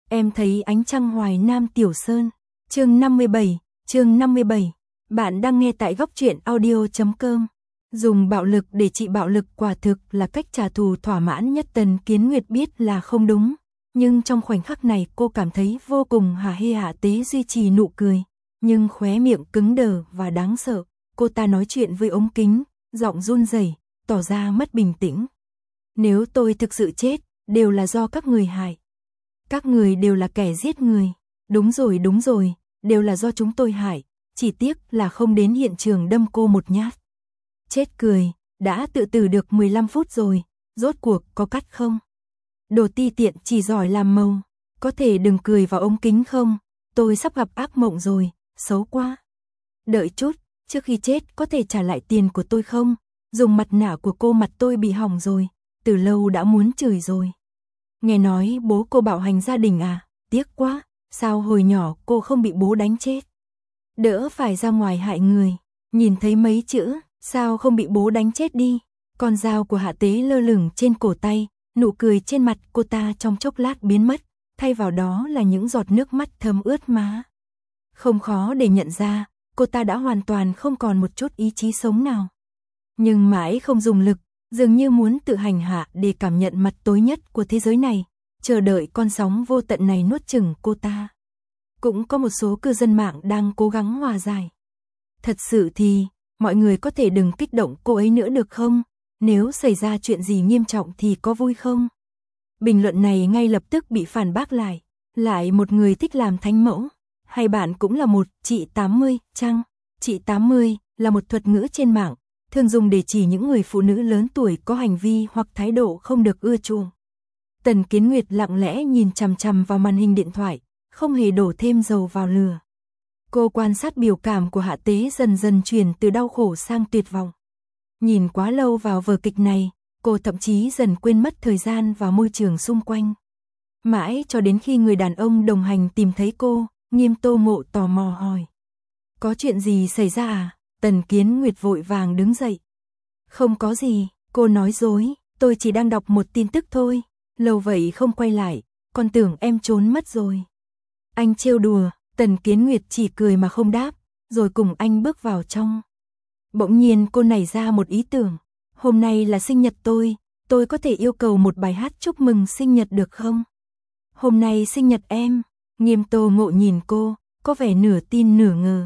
Em thấy ánh trăng Hoài Nam Tiểu Sơn. Chương 57. Bạn đang nghe tại góc truyện audio.com. Dùng bạo lực để trị bạo lực quả thực là cách trả thù thỏa mãn nhất. Tần Kiến Nguyệt biết là không đúng, nhưng trong khoảnh khắc này cô cảm thấy vô cùng hả hê. Hạ Tế duy trì nụ cười, nhưng khóe miệng cứng đờ và đáng sợ. Cô ta nói chuyện với ống kính, giọng run rẩy, tỏ ra mất bình tĩnh. Nếu tôi thực sự chết, đều là do các người hại. Các người đều là kẻ giết người. Đúng rồi, đều là do chúng tôi hại. Chỉ tiếc là không đến hiện trường đâm cô một nhát. Chết cười, đã tự tử được 15 phút rồi, rốt cuộc có cắt không? Đồ ti tiện chỉ giỏi làm màu, có thể đừng cười vào ống kính không? Tôi sắp gặp ác mộng rồi, xấu quá. Đợi chút, trước khi chết có thể trả lại tiền của tôi không? Dùng mặt nạ của cô mặt tôi bị hỏng rồi, từ lâu đã muốn chửi rồi. Nghe nói bố cô bạo hành gia đình à? Tiếc quá, sao hồi nhỏ cô không bị bố đánh chết? Đỡ phải ra ngoài hại người. Nhìn thấy mấy chữ, sao không bị bố đánh chết đi? Con dao của Hạ Tế lơ lửng trên cổ tay, nụ cười trên mặt cô ta trong chốc lát biến mất, thay vào đó là những giọt nước mắt thấm ướt má. Không khó để nhận ra, cô ta đã hoàn toàn không còn một chút ý chí sống nào. Nhưng mãi không dùng lực, dường như muốn tự hành hạ để cảm nhận mặt tối nhất của thế giới này, chờ đợi con sóng vô tận này nuốt chửng cô ta. Cũng có một số cư dân mạng đang cố gắng hòa giải. Thật sự thì, mọi người có thể đừng kích động cô ấy nữa được không? Nếu xảy ra chuyện gì nghiêm trọng thì có vui không? Bình luận này ngay lập tức bị phản bác lại. Lại một người thích làm thánh mẫu. Hay bạn cũng là một chị 80 chăng? Chị 80 là một thuật ngữ trên mạng, thường dùng để chỉ những người phụ nữ lớn tuổi có hành vi hoặc thái độ không được ưa chuộng. Tần Kiến Nguyệt lặng lẽ nhìn chằm chằm vào màn hình điện thoại, không hề đổ thêm dầu vào lửa. Cô quan sát biểu cảm của Hạ Tế dần dần chuyển từ đau khổ sang tuyệt vọng. Nhìn quá lâu vào vở kịch này, cô thậm chí dần quên mất thời gian và môi trường xung quanh. Mãi cho đến khi người đàn ông đồng hành tìm thấy cô, Nghiêm Tô Ngộ tò mò hỏi. Có chuyện gì xảy ra à? Tần Kiến Nguyệt vội vàng đứng dậy. Không có gì, cô nói dối, tôi chỉ đang đọc một tin tức thôi. Lâu vậy không quay lại, còn tưởng em trốn mất rồi. Anh trêu đùa, Tần Kiến Nguyệt chỉ cười mà không đáp, rồi cùng anh bước vào trong. Bỗng nhiên cô nảy ra một ý tưởng. Hôm nay là sinh nhật tôi có thể yêu cầu một bài hát chúc mừng sinh nhật được không? Hôm nay sinh nhật em. Nghiêm Tô Ngộ nhìn cô, có vẻ nửa tin nửa ngờ.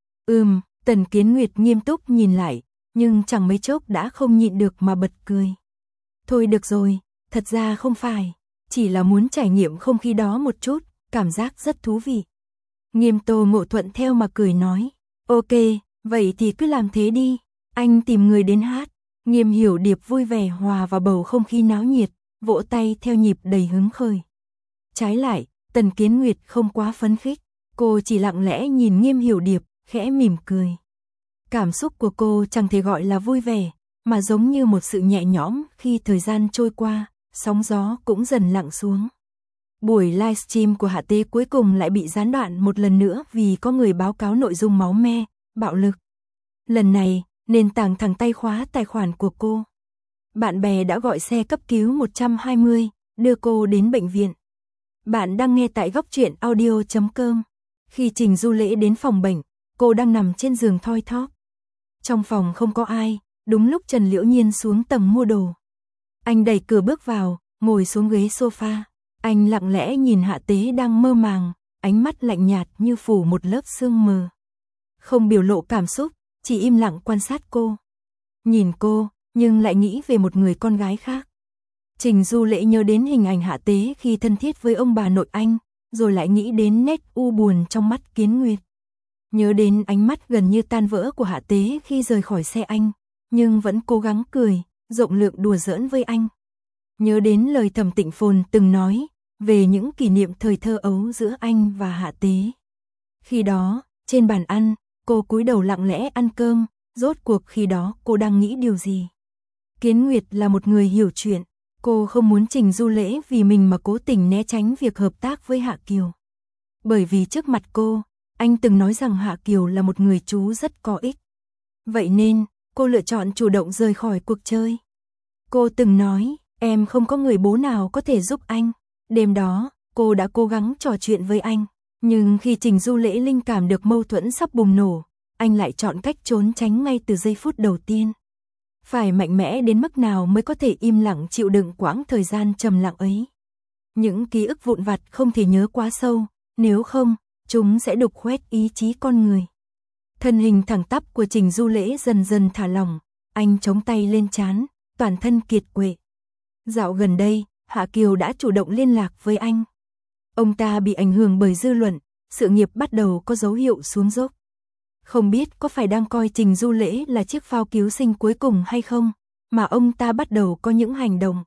Tần Kiến Nguyệt nghiêm túc nhìn lại, nhưng chẳng mấy chốc đã không nhịn được mà bật cười. Thôi được rồi, thật ra không phải, chỉ là muốn trải nghiệm không khí đó một chút, cảm giác rất thú vị. Nghiêm Tô Ngộ thuận theo mà cười nói, ok, vậy thì cứ làm thế đi, anh tìm người đến hát. Nghiêm Hiểu Điệp vui vẻ hòa vào bầu không khí náo nhiệt, vỗ tay theo nhịp đầy hứng khởi. Trái lại, Tần Kiến Nguyệt không quá phấn khích, cô chỉ lặng lẽ nhìn Nghiêm Hiểu Điệp, khẽ mỉm cười. Cảm xúc của cô chẳng thể gọi là vui vẻ, mà giống như một sự nhẹ nhõm khi thời gian trôi qua, sóng gió cũng dần lặng xuống. Buổi livestream của Hạ Tế cuối cùng lại bị gián đoạn một lần nữa vì có người báo cáo nội dung máu me, bạo lực. Lần này, nền tảng thẳng tay khóa tài khoản của cô. Bạn bè đã gọi xe cấp cứu 120, đưa cô đến bệnh viện. Bạn đang nghe tại góc truyện audio.com. Khi Trình Du Lễ đến phòng bệnh, cô đang nằm trên giường thoi thóp. Trong phòng không có ai, đúng lúc Trần Liễu Nhiên xuống tầng mua đồ. Anh đẩy cửa bước vào, ngồi xuống ghế sofa. Anh lặng lẽ nhìn Hạ Tế đang mơ màng, ánh mắt lạnh nhạt như phủ một lớp sương mờ. Không biểu lộ cảm xúc, chỉ im lặng quan sát cô. Nhìn cô, nhưng lại nghĩ về một người con gái khác. Trình Du Lễ nhớ đến hình ảnh Hạ Tế khi thân thiết với ông bà nội anh, rồi lại nghĩ đến nét u buồn trong mắt Kiến Nguyệt. Nhớ đến ánh mắt gần như tan vỡ của Hạ Tế khi rời khỏi xe anh, nhưng vẫn cố gắng cười, rộng lượng đùa giỡn với anh. Nhớ đến lời Thẩm Tịnh Phồn từng nói về những kỷ niệm thời thơ ấu giữa anh và Hạ Tế. Khi đó, trên bàn ăn, cô cúi đầu lặng lẽ ăn cơm, rốt cuộc khi đó cô đang nghĩ điều gì? Kiến Nguyệt là một người hiểu chuyện, cô không muốn Trình Du Lễ vì mình mà cố tình né tránh việc hợp tác với Hạ Kiều. Bởi vì trước mặt cô, anh từng nói rằng Hạ Kiều là một người chú rất có ích. Vậy nên, cô lựa chọn chủ động rời khỏi cuộc chơi. Cô từng nói, em không có người bố nào có thể giúp anh. Đêm đó, cô đã cố gắng trò chuyện với anh, nhưng khi Trình Du Lễ linh cảm được mâu thuẫn sắp bùng nổ, anh lại chọn cách trốn tránh ngay từ giây phút đầu tiên. Phải mạnh mẽ đến mức nào mới có thể im lặng chịu đựng quãng thời gian trầm lặng ấy. Những ký ức vụn vặt không thể nhớ quá sâu, nếu không, chúng sẽ đục khoét ý chí con người. Thân hình thẳng tắp của Trình Du Lễ dần dần thả lỏng, anh chống tay lên trán, toàn thân kiệt quệ. Dạo gần đây, Hạ Kiều đã chủ động liên lạc với anh. Ông ta bị ảnh hưởng bởi dư luận, sự nghiệp bắt đầu có dấu hiệu xuống dốc. Không biết có phải đang coi Trình Du Lễ là chiếc phao cứu sinh cuối cùng hay không, mà ông ta bắt đầu có những hành động.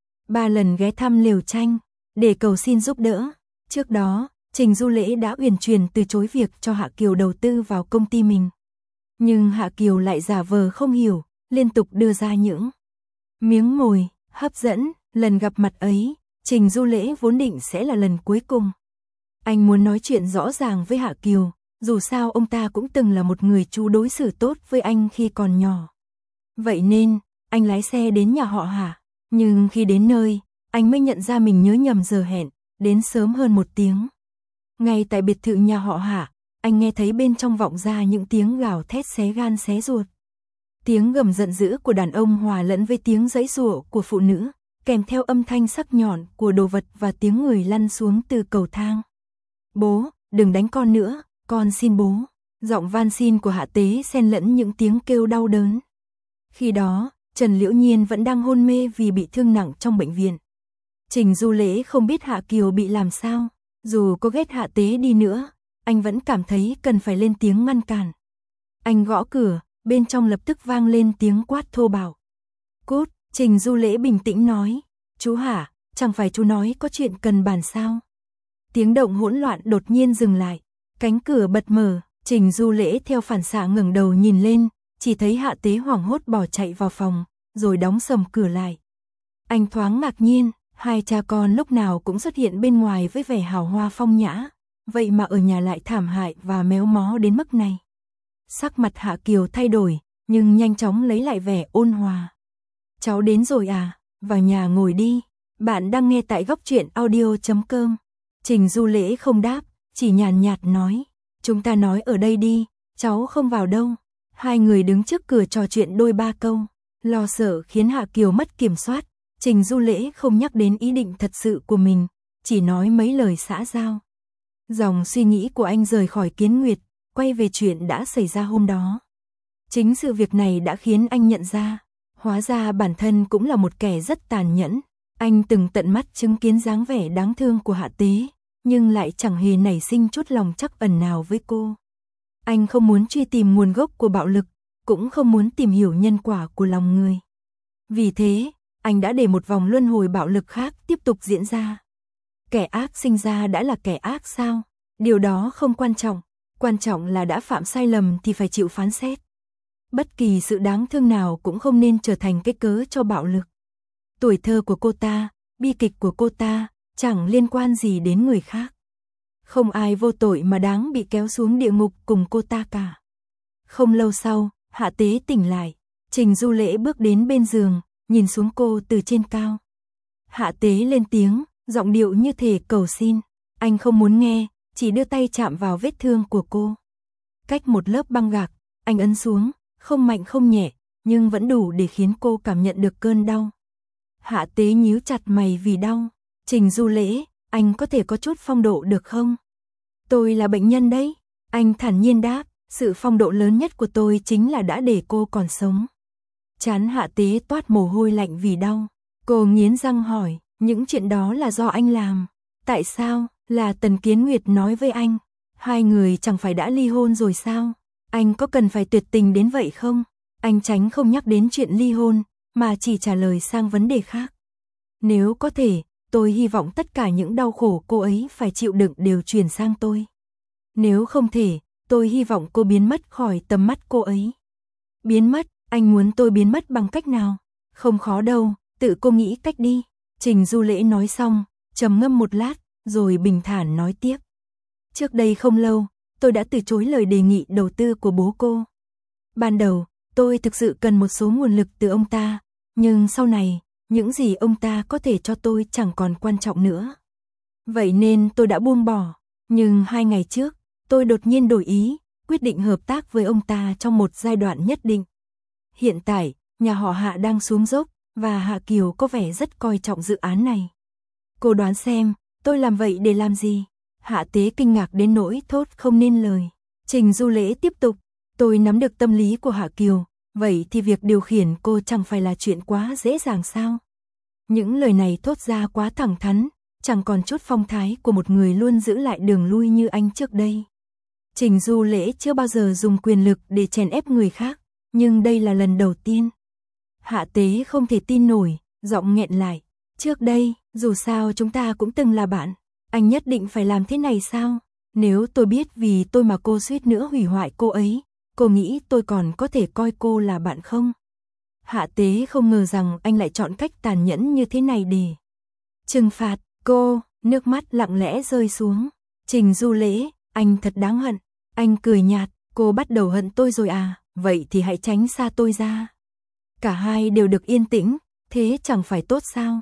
3 lần ghé thăm Lều Tranh, để cầu xin giúp đỡ. Trước đó, Trình Du Lễ đã uyển chuyển từ chối việc cho Hạ Kiều đầu tư vào công ty mình. Nhưng Hạ Kiều lại giả vờ không hiểu, liên tục đưa ra những miếng mồi, hấp dẫn. Lần gặp mặt ấy, Trình Du Lễ vốn định sẽ là lần cuối cùng. Anh muốn nói chuyện rõ ràng với Hạ Kiều, dù sao ông ta cũng từng là một người chú đối xử tốt với anh khi còn nhỏ. Vậy nên, anh lái xe đến nhà họ Hạ, nhưng khi đến nơi, anh mới nhận ra mình nhớ nhầm giờ hẹn, đến sớm hơn 1 tiếng. Ngay tại biệt thự nhà họ Hạ, anh nghe thấy bên trong vọng ra những tiếng gào thét xé gan xé ruột. Tiếng gầm giận dữ của đàn ông hòa lẫn với tiếng giãy giụa của phụ nữ, kèm theo âm thanh sắc nhọn của đồ vật và tiếng người lăn xuống từ cầu thang. Bố, đừng đánh con nữa, con xin bố. Giọng van xin của Hạ Tế xen lẫn những tiếng kêu đau đớn. Khi đó, Trần Liễu Nhiên vẫn đang hôn mê vì bị thương nặng trong bệnh viện. Trình Du Lễ không biết Hạ Kiều bị làm sao, dù có ghét Hạ Tế đi nữa, anh vẫn cảm thấy cần phải lên tiếng ngăn cản. Anh gõ cửa, bên trong lập tức vang lên tiếng quát thô bạo. Cút, Trình Du Lễ bình tĩnh nói, chú Hạ, chẳng phải chú nói có chuyện cần bàn sao? Tiếng động hỗn loạn đột nhiên dừng lại, cánh cửa bật mở, Trình Du Lễ theo phản xạ ngẩng đầu nhìn lên, chỉ thấy Hạ Tế hoảng hốt bỏ chạy vào phòng, rồi đóng sầm cửa lại. Anh thoáng ngạc nhiên, hai cha con lúc nào cũng xuất hiện bên ngoài với vẻ hào hoa phong nhã, vậy mà ở nhà lại thảm hại và méo mó đến mức này. Sắc mặt Hạ Kiều thay đổi, nhưng nhanh chóng lấy lại vẻ ôn hòa. Cháu đến rồi à, vào nhà ngồi đi, bạn đang nghe tại góc truyện audio.com. Trình Du Lễ không đáp, chỉ nhàn nhạt nói, chúng ta nói ở đây đi, cháu không vào đâu. Hai người đứng trước cửa trò chuyện đôi ba câu, lo sợ khiến Hạ Kiều mất kiểm soát. Trình Du Lễ không nhắc đến ý định thật sự của mình, chỉ nói mấy lời xã giao. Dòng suy nghĩ của anh rời khỏi Kiến Nguyệt, quay về chuyện đã xảy ra hôm đó. Chính sự việc này đã khiến anh nhận ra, hóa ra bản thân cũng là một kẻ rất tàn nhẫn. Anh từng tận mắt chứng kiến dáng vẻ đáng thương của Hạ Tế, nhưng lại chẳng hề nảy sinh chút lòng trắc ẩn nào với cô. Anh không muốn truy tìm nguồn gốc của bạo lực, cũng không muốn tìm hiểu nhân quả của lòng người. Vì thế, anh đã để một vòng luân hồi bạo lực khác tiếp tục diễn ra. Kẻ ác sinh ra đã là kẻ ác sao? Điều đó không quan trọng là đã phạm sai lầm thì phải chịu phán xét. Bất kỳ sự đáng thương nào cũng không nên trở thành cái cớ cho bạo lực. Tuổi thơ của cô ta, bi kịch của cô ta, chẳng liên quan gì đến người khác. Không ai vô tội mà đáng bị kéo xuống địa ngục cùng cô ta cả. Không lâu sau, Hạ Tế tỉnh lại, Trình Du Lễ bước đến bên giường, nhìn xuống cô từ trên cao. Hạ Tế lên tiếng, giọng điệu như thể cầu xin. Anh không muốn nghe, chỉ đưa tay chạm vào vết thương của cô. Cách một lớp băng gạc, anh ấn xuống, không mạnh không nhẹ, nhưng vẫn đủ để khiến cô cảm nhận được cơn đau. Hạ Tế nhíu chặt mày vì đau. Trình Du Lễ, anh có thể có chút phong độ được không? Tôi là bệnh nhân đấy. Anh thản nhiên đáp, sự phong độ lớn nhất của tôi chính là đã để cô còn sống. Trán Hạ Tế toát mồ hôi lạnh vì đau. Cô nghiến răng hỏi, những chuyện đó là do anh làm. Tại sao? Là Tần Kiến Nguyệt nói với anh. Hai người chẳng phải đã ly hôn rồi sao? Anh có cần phải tuyệt tình đến vậy không? Anh tránh không nhắc đến chuyện ly hôn, mà chỉ trả lời sang vấn đề khác. Nếu có thể, tôi hy vọng tất cả những đau khổ cô ấy phải chịu đựng đều chuyển sang tôi. Nếu không thể, tôi hy vọng cô biến mất khỏi tầm mắt cô ấy. Biến mất? Anh muốn tôi biến mất bằng cách nào? Không khó đâu, tự cô nghĩ cách đi. Trình Du Lễ nói xong, trầm ngâm một lát, rồi bình thản nói tiếp. Trước đây không lâu, tôi đã từ chối lời đề nghị đầu tư của bố cô. Ban đầu, tôi thực sự cần một số nguồn lực từ ông ta, nhưng sau này, những gì ông ta có thể cho tôi chẳng còn quan trọng nữa. Vậy nên tôi đã buông bỏ. Nhưng 2 ngày trước, tôi đột nhiên đổi ý, quyết định hợp tác với ông ta trong một giai đoạn nhất định. Hiện tại, nhà họ Hạ đang xuống dốc, và Hạ Kiều có vẻ rất coi trọng dự án này. Cô đoán xem, tôi làm vậy để làm gì? Hạ Tế kinh ngạc đến nỗi thốt không nên lời. Trình Du Lễ tiếp tục, tôi nắm được tâm lý của Hạ Kiều, vậy thì việc điều khiển cô chẳng phải là chuyện quá dễ dàng sao? Những lời này thốt ra quá thẳng thắn, chẳng còn chút phong thái của một người luôn giữ lại đường lui như anh trước đây. Trình Du Lễ chưa bao giờ dùng quyền lực để chèn ép người khác, nhưng đây là lần đầu tiên. Hạ Tế không thể tin nổi, giọng nghẹn lại. Trước đây, dù sao chúng ta cũng từng là bạn, anh nhất định phải làm thế này sao? Nếu tôi biết vì tôi mà cô suýt nữa hủy hoại cô ấy, cô nghĩ tôi còn có thể coi cô là bạn không? Hạ Tế không ngờ rằng anh lại chọn cách tàn nhẫn như thế này để trừng phạt cô, nước mắt lặng lẽ rơi xuống. Trình Du Lễ, anh thật đáng hận. Anh cười nhạt, cô bắt đầu hận tôi rồi à, vậy thì hãy tránh xa tôi ra. Cả hai đều được yên tĩnh, thế chẳng phải tốt sao?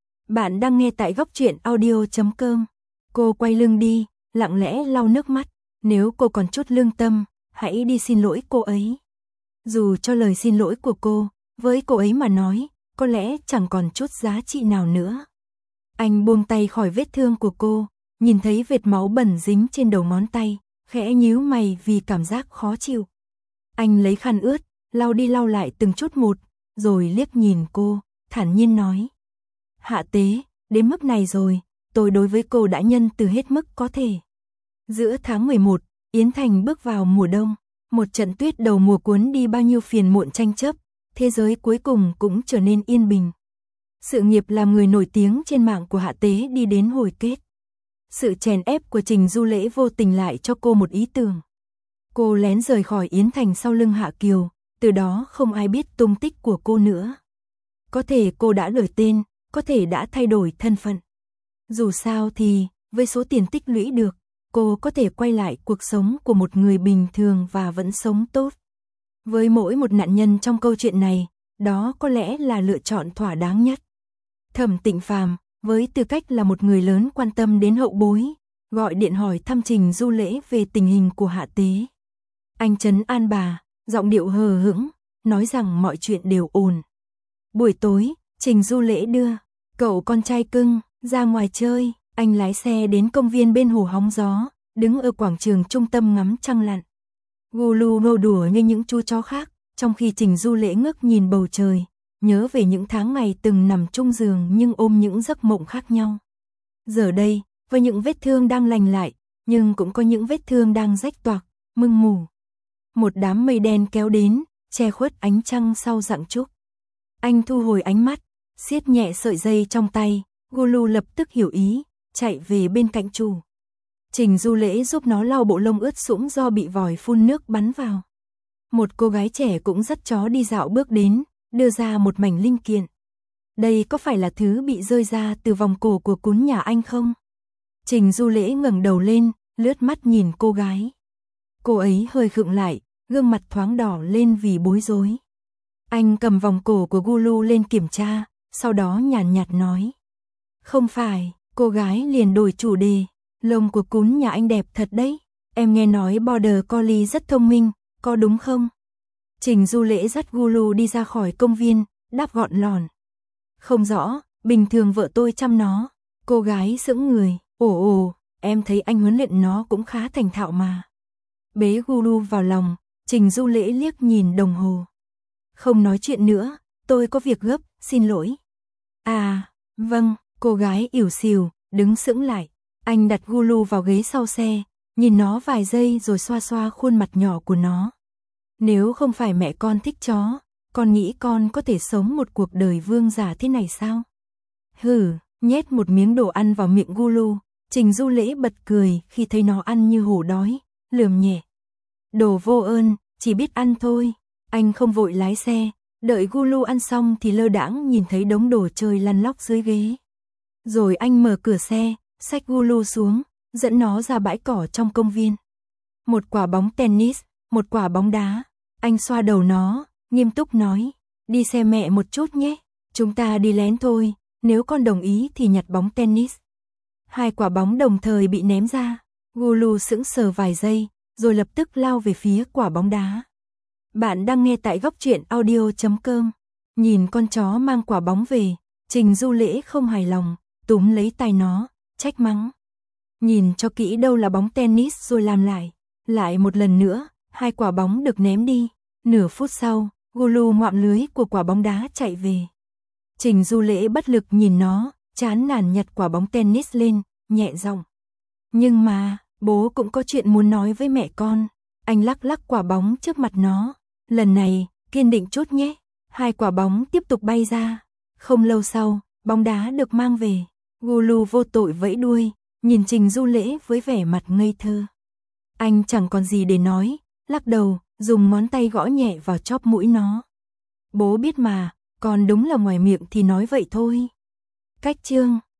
Bạn đang nghe tại góc truyện audio.com. Cô quay lưng đi, lặng lẽ lau nước mắt. Nếu cô còn chút lương tâm, hãy đi xin lỗi cô ấy. Dù cho lời xin lỗi của cô, với cô ấy mà nói, có lẽ chẳng còn chút giá trị nào nữa. Anh buông tay khỏi vết thương của cô, nhìn thấy vệt máu bẩn dính trên đầu ngón tay, khẽ nhíu mày vì cảm giác khó chịu. Anh lấy khăn ướt, lau đi lau lại từng chút một, rồi liếc nhìn cô, thản nhiên nói. Hạ Tế, đến mức này rồi, tôi đối với cô đã nhân từ hết mức có thể. Giữa tháng 11, Yến Thành bước vào mùa đông, một trận tuyết đầu mùa cuốn đi bao nhiêu phiền muộn tranh chấp, thế giới cuối cùng cũng trở nên yên bình. Sự nghiệp làm người nổi tiếng trên mạng của Hạ Tế đi đến hồi kết. Sự chèn ép của Trình Du Lễ vô tình lại cho cô một ý tưởng. Cô lén rời khỏi Yến Thành sau lưng Hạ Kiều, từ đó không ai biết tung tích của cô nữa. Có thể cô đã đổi tên, có thể đã thay đổi thân phận. Dù sao thì, với số tiền tích lũy được, cô có thể quay lại cuộc sống của một người bình thường và vẫn sống tốt. Với mỗi một nạn nhân trong câu chuyện này, đó có lẽ là lựa chọn thỏa đáng nhất. Thẩm Tịnh Phàm, với tư cách là một người lớn quan tâm đến hậu bối, gọi điện hỏi thăm Trình Du Lễ về tình hình của Hạ Tế. Anh trấn an bà, giọng điệu hờ hững, nói rằng mọi chuyện đều ổn. Buổi tối, Trình Du Lễ đưa cậu con trai cưng ra ngoài chơi, anh lái xe đến công viên bên hồ hóng gió, đứng ở quảng trường trung tâm ngắm trăng lặn. Gulu nô đùa như những chú chó khác, trong khi Trình Du Lễ ngước nhìn bầu trời, nhớ về những tháng ngày từng nằm chung giường nhưng ôm những giấc mộng khác nhau. Giờ đây, với những vết thương đang lành lại, nhưng cũng có những vết thương đang rách toạc, mưng mù. Một đám mây đen kéo đến, che khuất ánh trăng sau rặng trúc. Anh thu hồi ánh mắt, siết nhẹ sợi dây trong tay, Gulu lập tức hiểu ý, chạy về bên cạnh chủ. Trình Du Lễ giúp nó lau bộ lông ướt sũng do bị vòi phun nước bắn vào. Một cô gái trẻ cũng dắt chó đi dạo bước đến, đưa ra một mảnh linh kiện. Đây có phải là thứ bị rơi ra từ vòng cổ của cún nhà anh không? Trình Du Lễ ngẩng đầu lên, lướt mắt nhìn cô gái. Cô ấy hơi khựng lại, gương mặt thoáng đỏ lên vì bối rối. Anh cầm vòng cổ của Gulu lên kiểm tra, sau đó nhàn nhạt nói. Không phải, cô gái liền đổi chủ đề. Lông của cún nhà anh đẹp thật đấy. Em nghe nói Border Collie rất thông minh, có đúng không? Trình Du Lễ dắt Gulu đi ra khỏi công viên, đáp gọn lòn. Không rõ, bình thường vợ tôi chăm nó. Cô gái sững người, ồ, em thấy anh huấn luyện nó cũng khá thành thạo mà. Bế Gulu vào lòng, Trình Du Lễ liếc nhìn đồng hồ. Không nói chuyện nữa, tôi có việc gấp, xin lỗi. À, vâng, cô gái ỉu xìu, đứng sững lại. Anh đặt Gulu vào ghế sau xe, nhìn nó vài giây rồi xoa xoa khuôn mặt nhỏ của nó. Nếu không phải mẹ con thích chó, con nghĩ con có thể sống một cuộc đời vương giả thế này sao? Hừ, nhét một miếng đồ ăn vào miệng Gulu, Trình Du Lễ bật cười khi thấy nó ăn như hổ đói, lườm nhẹ. Đồ vô ơn, chỉ biết ăn thôi. Anh không vội lái xe, đợi Gulu ăn xong thì lơ đãng nhìn thấy đống đồ chơi lăn lóc dưới ghế. Rồi anh mở cửa xe, xách Gulu xuống, dẫn nó ra bãi cỏ trong công viên. Một quả bóng tennis, một quả bóng đá. Anh xoa đầu nó, nghiêm túc nói, đi xem mẹ một chút nhé, chúng ta đi lén thôi, nếu con đồng ý thì nhặt bóng tennis. hai quả bóng đồng thời bị ném ra. Gulu sững sờ vài giây, rồi lập tức lao về phía quả bóng đá. Bạn đang nghe tại góc truyện audio.com. Nhìn con chó mang quả bóng về, Trình Du Lễ không hài lòng, túm lấy tay nó, trách mắng. Nhìn cho kỹ đâu là bóng tennis rồi làm lại. Lại một lần nữa, hai quả bóng được ném đi. Nửa phút sau, Gulu ngoạm lưới của quả bóng đá chạy về. Trình Du Lễ bất lực nhìn nó, chán nản nhặt quả bóng tennis lên, nhẹ giọng. Nhưng mà, bố cũng có chuyện muốn nói với mẹ con. Anh lắc lắc quả bóng trước mặt nó. Lần này, kiên định chút nhé. Hai quả bóng tiếp tục bay ra. Không lâu sau, bóng đá được mang về. Gulu vô tội vẫy đuôi, nhìn Trình Du Lễ với vẻ mặt ngây thơ. Anh chẳng còn gì để nói, lắc đầu, dùng ngón tay gõ nhẹ vào chóp mũi nó. Bố biết mà, con đúng là ngoài miệng thì nói vậy thôi. Cách chương